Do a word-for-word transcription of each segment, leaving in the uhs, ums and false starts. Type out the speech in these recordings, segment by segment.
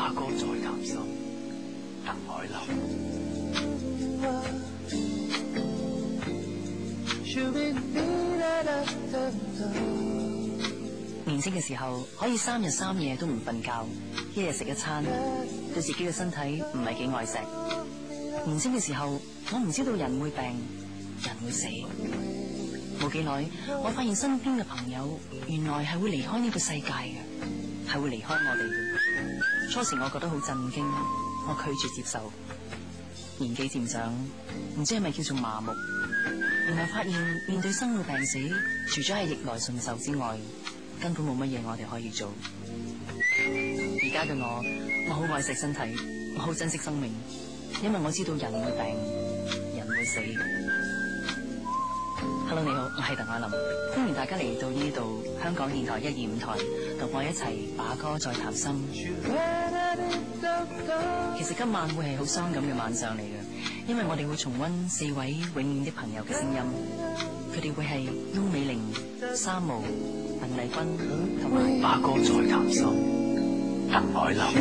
把歌再談心，鄧海流。 年輕嘅時候可以三日三夜都唔瞓覺，一日食一餐，對自己嘅身體唔係幾愛惜。年輕嘅時候我唔知道人會病，人會死。冇幾耐我發現身邊嘅朋友原來係會離開呢個世界嘅，係會離開我哋嘅。初時我覺得好震驚，我拒絕接受。年紀漸長，唔知係咪叫做麻木，然後發現面對生老病死，除咗係逆來順受之外，根本冇乜嘢我哋可以做。而家嘅我，我好愛惜身體，我好珍惜生命，因為我知道人會病，人會死。Hello， 你好，我係鄧海琳，歡迎大家嚟到呢度香港電台一二五台，同我一齊把歌再談心。其實今晚會係好傷感嘅晚上嚟嘅，因為我哋會重溫四位永遠的朋友嘅聲音，佢哋會係翁美玲、三毛、鄧麗君同埋把歌再談心，鄧海流。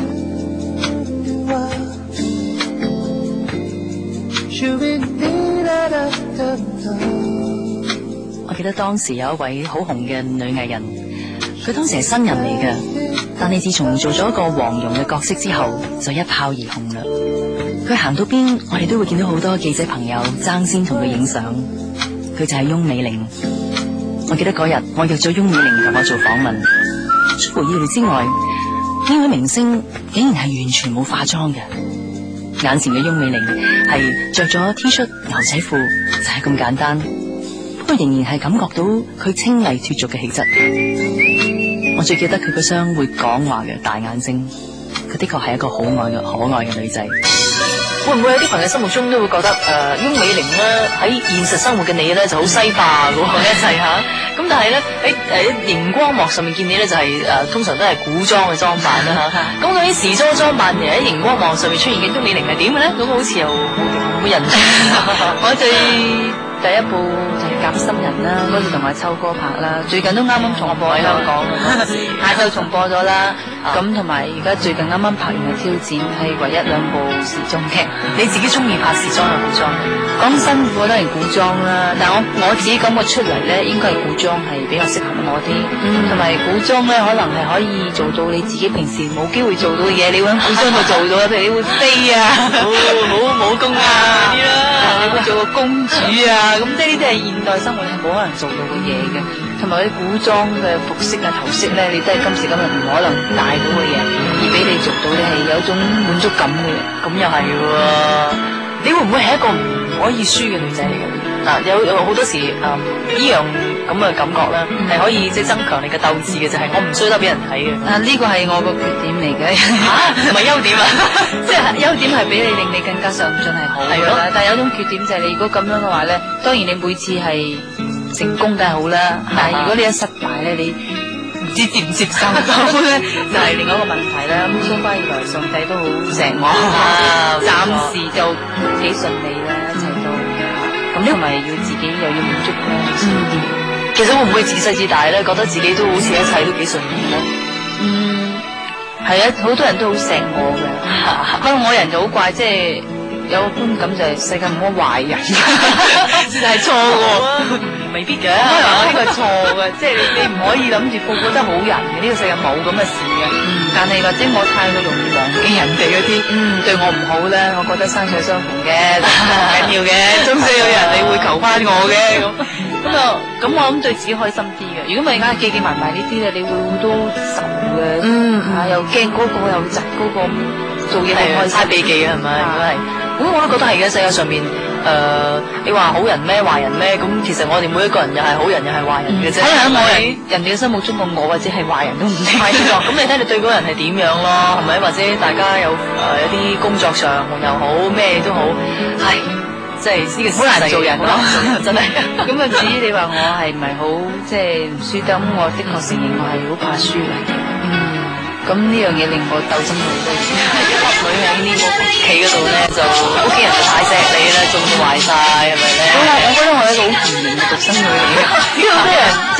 我記得當時有一位好紅嘅女藝人，佢當時係新人嚟嘅，但係自從做咗一個黃蓉嘅角色之後，就一炮而紅啦。佢行到邊，我哋都會見到好多記者朋友爭先同佢影相。佢就係翁美玲。我記得嗰日我約咗翁美玲同我做訪問，出乎意料之外，呢位明星竟然係完全冇化妝嘅。眼前嘅翁美玲係着咗 T 恤牛仔褲，就係咁簡單。不過仍然係感覺到佢清麗脫俗嘅氣質。我最記得佢嗰雙會講話嘅大眼睛，佢的確係一個可愛嘅可愛嘅女仔。會唔會有啲朋友心目中都會覺得誒、呃、翁美玲咧喺現實生活嘅你咧就好西化嘅喎一切嚇，咁但係咧喺誒熒光幕上面見你咧就係、是、誒、呃、通常都係古裝嘅裝扮啦嚇。咁究竟時裝裝扮嘅喺熒光幕上面出現嘅翁美玲係點嘅咧？咁好似又冇乜印象。我最第一部就係《夾心人》啦，嗰次同阿秋哥拍啦，最近都啱啱重播喺香港，下晝重播咗啦。咁同埋而家最近啱啱拍完嘅《挑戰》係唯一兩部時裝劇。你自己中意拍時裝定古裝？講辛苦當然古裝啦，但我我自己感覺出嚟咧，應該係古裝係比較適合我啲，同埋、嗯、古裝咧可能係可以做到你自己平時冇機會做到嘅嘢，你會喺古裝度做到，譬如你會飛啊，冇冇武功啊嗰啲啦，你會做個公主啊。咁即係呢啲係現代生活係冇可能做到嘅嘢嘅，同埋啲古裝嘅服飾啊頭飾咧，你都係今時今日唔可能戴到嘅嘢，而俾你做到你係有一種滿足感嘅。咁又係喎，你會唔會係一個唔可以輸嘅女仔嚟嘅？嗱，有有好多時誒呢樣咁嘅感覺咧，係、嗯、可以即係增強你嘅鬥志嘅，就係、是、我唔衰得俾人睇嘅。啊，呢個係我個缺點嚟嘅，唔係優點啊，即係優點係俾你令你更加上進係好嘅啦。但係有種缺點就係你如果咁樣嘅話咧，當然你每次係成功梗係好啦，但係如果你一失敗咧，你唔知接唔接受到咧，就係另外一個問題啦。咁相反以來，上帝都好錫我，暫時就幾順利啦，一切都。咁同埋要自己又要滿足啦。嗯，其實會唔會自細至大咧，覺得自己都好似一切都幾順利咧？嗯，係啊，好多人都好錫我嘅。不過我人就好怪，即係有個觀感就係世界冇乜壞人，就係錯嘅。未必嘅，呢個係錯嘅，即係你你唔可以諗住個個都係好人嘅，呢個世界冇咁嘅事嘅。嗯，但係或者我太過容易忘記人哋嗰啲，嗯，對我唔好咧，我覺得生水相逢嘅，唔緊要嘅，總之有人你會求翻我嘅咁。咁啊，咁我諗對自己開心啲嘅。如果咪而家記記埋埋呢啲咧，你會好多愁嘅，嗯，啊又驚嗰個又窒嗰個，做嘢係開心，太避忌嘅係咪？如果係，咁我都覺得係嘅，世界上面。誒、呃，你話好人咩壞人咩？咁其實我哋每一個人又係好人又係壞人嘅啫。睇下我喺人哋嘅心目中個我或者係壞人都唔定。係咯，咁你睇你對嗰個人係點樣咯？係咪？或者大家有誒一啲工作上又好咩都好，係即係呢個好難做人咯，真係。咁啊，至於你話我係唔係好即係唔輸得，咁我的確承認我係好怕輸嚟嘅。嗯。咁呢樣嘢令我鬥爭好多次，一粒女喺呢個屋企嗰度咧，就屋企人就太錫你啦，種到壞晒係咪咧？好啦，我覺得我係一個好賢明嘅獨生女嚟嘅，呢個好多人即係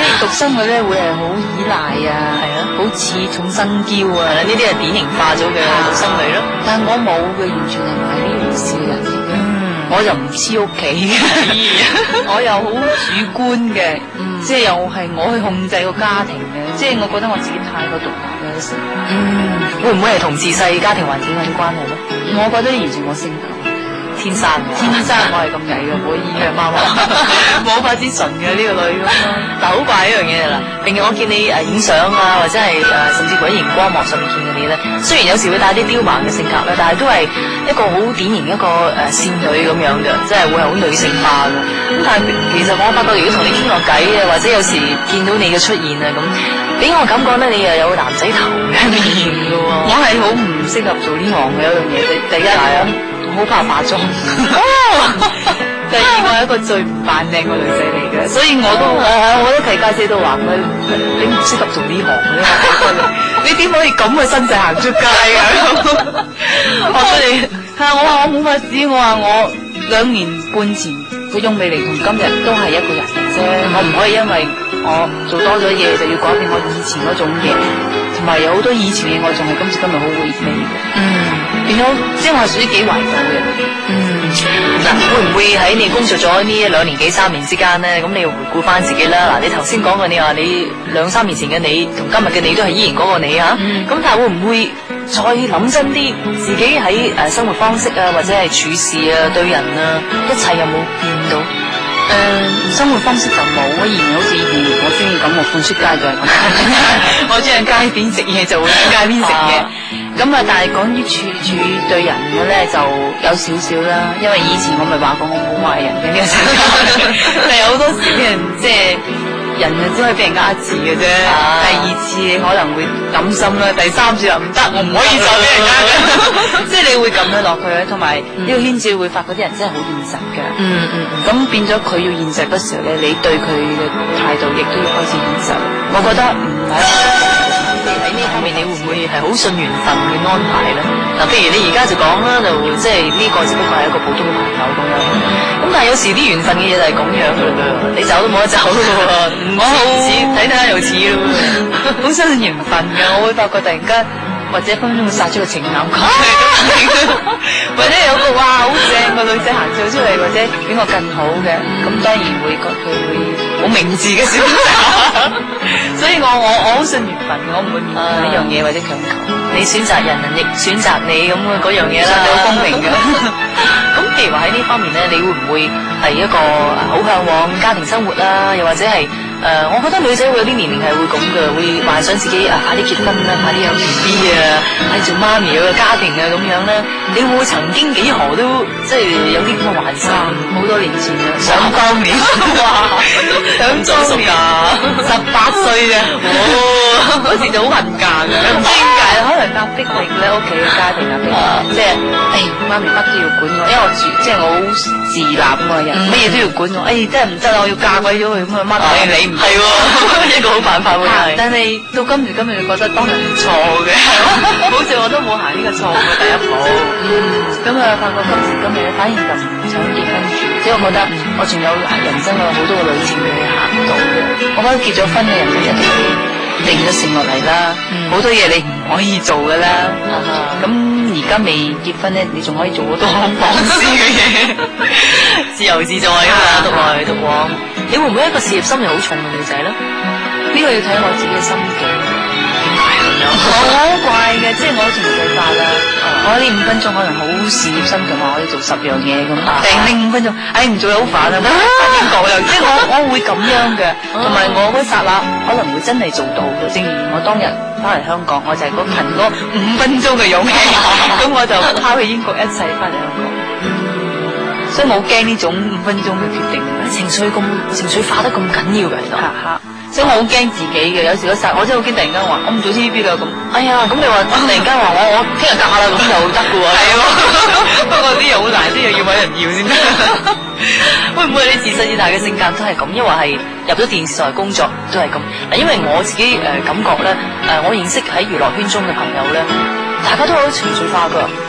獨生女咧會係好依賴啊， 係啊， 好恃寵生嬌啊， 呢啲係典型化咗嘅獨生女咯。 但係我冇嘅，完全係唔係呢回事嘅人嚟嘅。 嗯， 我就唔黐屋企嘅，我又好主觀嘅， 嗯即係又係我去控制個家庭嘅，即係我覺得我自己太過獨立啦，有時。 嗯，會唔會係同自細家庭環境有啲關係咧？ 我覺得完全我性格。 天生天生我係咁曳嘅，可以嘅媽媽，冇法子純嘅呢個女咁咯。 嗱，好怪一樣嘢啦。平日我見你誒影相啊，或者係誒甚至乎喺熒光幕上面見到你咧，雖然有時會帶啲刁蠻嘅性格咧，但係都係一個好典型一個誒善女咁樣嘅，即係會係好女性化嘅。咁但係其實我發覺，如果同你傾落偈啊，或者有時見到你嘅出現啊，咁俾我感覺咧，你又有個男仔頭嘅一面嘅喎。 我係好唔適合做呢行嘅一樣嘢，第一我好怕化妝。第二我係一個最唔扮靚嘅女仔嚟嘅，所以我都我我我都契家姐都話佢你唔適合做呢行嘅，你你點可以咁嘅身世行出街啊？我覺得你係啊，我話我冇法子，我話我兩年半前個翁美玲同今日都係一個人嚟啫，我唔可以因為我做多咗嘢就要改變我以前嗰種嘢，同埋有好多以前嘅我仲係今時今日好回味嘅。 嗯， 變咗即係我係屬於幾懷舊嘅。 嗯，嗱，會唔會喺你工作咗呢兩年幾三年之間咧？咁你要回顧翻自己啦。嗱，你頭先講過你話你兩三年前嘅你同今日嘅你都係依然嗰個你啊。咁、嗯、但係會唔會再諗真啲，自己喺誒生活方式啊，或者係處事啊、對人啊，一切有冇變到？ 誒、呃，生活方式就冇，依然好似以前我中意咁，我放出街就係咁。我中意街邊食嘢就會喺街邊食嘢。咁啊，但係講於處處對人嘅咧，就有少少啦。因為以前我咪話過我冇壞人嘅呢個性格，但係好多時啲人即係人啊，只可以俾人呃字嘅啫。第二次你可能會諗心啦，第三次又唔得，我唔可以再俾人呃嘅。即係你會咁樣落去咧，同埋呢個圈子會發覺啲人真係好現實嘅。嗯嗯嗯。咁變咗佢要現實嘅時候咧，你對佢嘅態度亦都要開始現實。我覺得唔係。 喺呢方面，你會唔會係好信緣分嘅安排咧？嗱，譬如你而家就講啦，就即係呢個只不過係一個普通嘅朋友咁樣。咁但係有時啲緣分嘅嘢就係咁樣嘅嘞，你走都冇得走嘅喎。我好似睇睇下又似咯， 好相信緣分嘅。我會發覺突然間，或者分分鐘會殺出個情感過嚟，或者有個哇好正個女仔行咗出嚟，或者比我更好嘅，咁當然會覺佢會好明智嘅選擇。所以我我我好信緣分，我唔會勉強一樣嘢或者強求。 你選擇人，人亦選擇你咁嘅嗰樣嘢啦， 好公平嘅。 咁譬如話喺呢方面咧，你會唔會係一個好向往家庭生活啦？又或者係誒、呃，我覺得女仔會有啲年齡係會咁嘅，會幻想自己啊快啲結婚啦，快啲有 B B 啊，係做媽咪有個家庭啊咁樣咧。你會唔會曾經幾何都即係有啲咁嘅幻想？ 好多年前啊，想當年，哇，想當年十八歲啊，嗰時就好恨嫁嘅，唔知點解，可能壓迫力咧，屋企嘅家庭壓迫力，即係誒媽咪乜都要管我，因為我住即係我好自立咁嘅人，乜嘢都要管我，誒真係唔得啊，我要嫁鬼咗佢咁啊，乜嘢理唔係喎， 一個好辦法喎。 但係到今時今日，你覺得當然係錯嘅，好似我都冇行呢個錯嘅第一步。咁啊，發覺今時今日咧，反而就唔想結婚住，即係我覺得我仲有人生有好多個旅程去行到嘅。我覺得結咗婚嘅人就一定定咗性落嚟啦，好、嗯、多嘢你唔可以做噶啦。咁而家未結婚咧，你仲可以做好多放肆嘅嘢， 自由自在啊嘛，獨來獨往。你會唔會一個事業心又好重嘅女仔咧？ 呢個要睇我自己嘅心境。我好怪嘅，即係我好情緒化啦。我呢五分鐘可能好事業心嘅話，我要做十樣嘢咁，定呢五分鐘，哎唔做又好煩啊！發英國又，即係我我會咁樣嘅，同埋我嗰剎那可能會真係做到嘅。正如我當日翻嚟香港，我就係嗰憑嗰五分鐘嘅勇氣，咁我就拋棄英國一切翻嚟香港。所以我好驚呢種五分鐘嘅決定， 情緒咁情緒化得咁緊要嘅，其實。 所以我好驚自己嘅，有時嗰剎我真係好驚突然間話我唔做 T V B 啦咁。 哎呀，咁你話突然間話我我聽日嫁啦咁又得嘅喎。 係喎，不過啲嘢好難，啲嘢要揾人要先得。 會唔會你自細至大嘅性格都係咁？因為係入咗電視台工作都係咁。嗱，因為我自己誒、呃、感覺咧，誒、呃、我認識喺娛樂圈中嘅朋友咧，大家都好情緒化㗎。嗯，即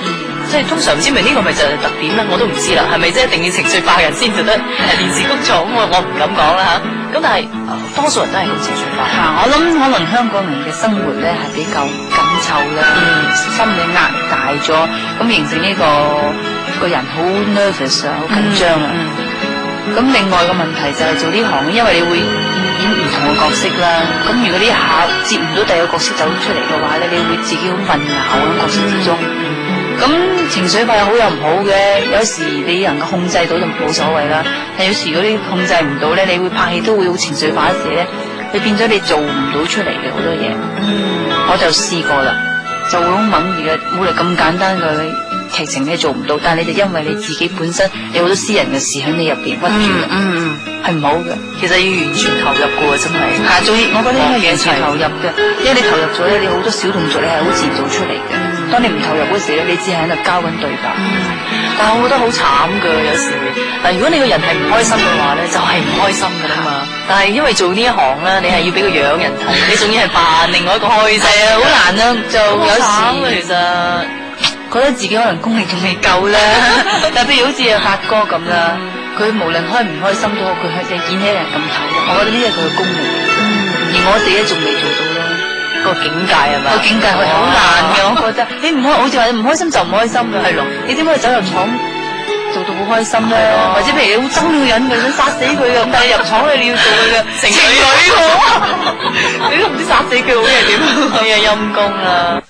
即係通常唔知咪呢個咪就係特點啦，我都唔知啦，係咪即係一定要情緒化嘅人先做得電視工作？咁我我唔敢講啦嚇。咁但係、呃、多數人都係好情緒化。 嚇、啊，我諗可能香港人嘅生活咧係比較緊湊啦，嗯、心理壓力大咗，咁形成呢、這個個人好 nervous 啊，好緊張啊。咁、嗯嗯、另外個問題就係做呢行，因為你會演唔同嘅角色啦。咁如果呢下接唔到第二個角色走出嚟嘅話咧，你會自己好混淆喺角色之中。咁、嗯、情緒化有好有唔好嘅，有時你能夠控制到就冇所謂啦。但有時如果你控制唔到咧，你會拍戲都會好情緒化時咧，你變咗你做唔到出嚟嘅好多嘢。嗯，我就試過啦，就會好猛而嘅，冇嚟咁簡單嘅劇情你做唔到，但係你就因為你自己本身有好多私人嘅事喺你入邊屈住，嗯嗯，係唔好嘅。其實要完全投入嘅喎，真係。係，仲要我覺得應該完全投入嘅，因為你投入咗咧，你好多小動作你係好自然做出嚟嘅。當你唔投入嗰時咧，你只係喺度交緊對白。嗯，但係我覺得好慘㗎，有時嗱，如果你個人係唔開心嘅話咧，就係、是、唔開心㗎啦嘛。但係因為做呢一行咧，你係要俾個樣人睇，你仲要係扮另外一個開心，係啊，好難啊，就有時其實覺得自己可能功力仲未夠啦。但譬如好似阿發哥咁啦，佢無論開唔開心都好，佢係演起嚟咁投入，我覺得呢係佢嘅功力。嗯，而我哋咧仲未做到咯。個境界係嘛？個境界係好難嘅，我覺得。你唔開，好似話你唔開心就唔開心啦。係咯。你點可以走入廠做到好開心咧？或者譬如你好憎呢個人，佢想殺死佢嘅，咁但係入廠咧你要做佢嘅情侶喎，你都唔知殺死佢好嘢點？你係陰公啦。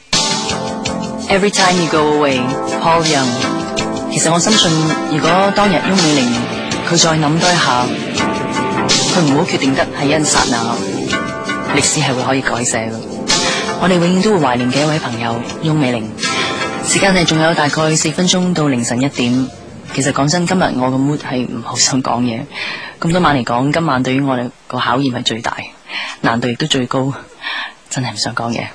Every time you go away, Paul Young。其實我深信，如果當日翁美玲佢再諗多一下，佢唔好決定得係一剎那。歷史係會可以改寫嘅，我哋永遠都會懷念嘅一位朋友翁美玲。時間係仲有大概四分鐘到凌晨一點。其實講真，今日我嘅 mood 係唔好想講嘢。咁多晚嚟講，今晚對於我哋個考驗係最大，難度亦都最高，真係唔想講嘢。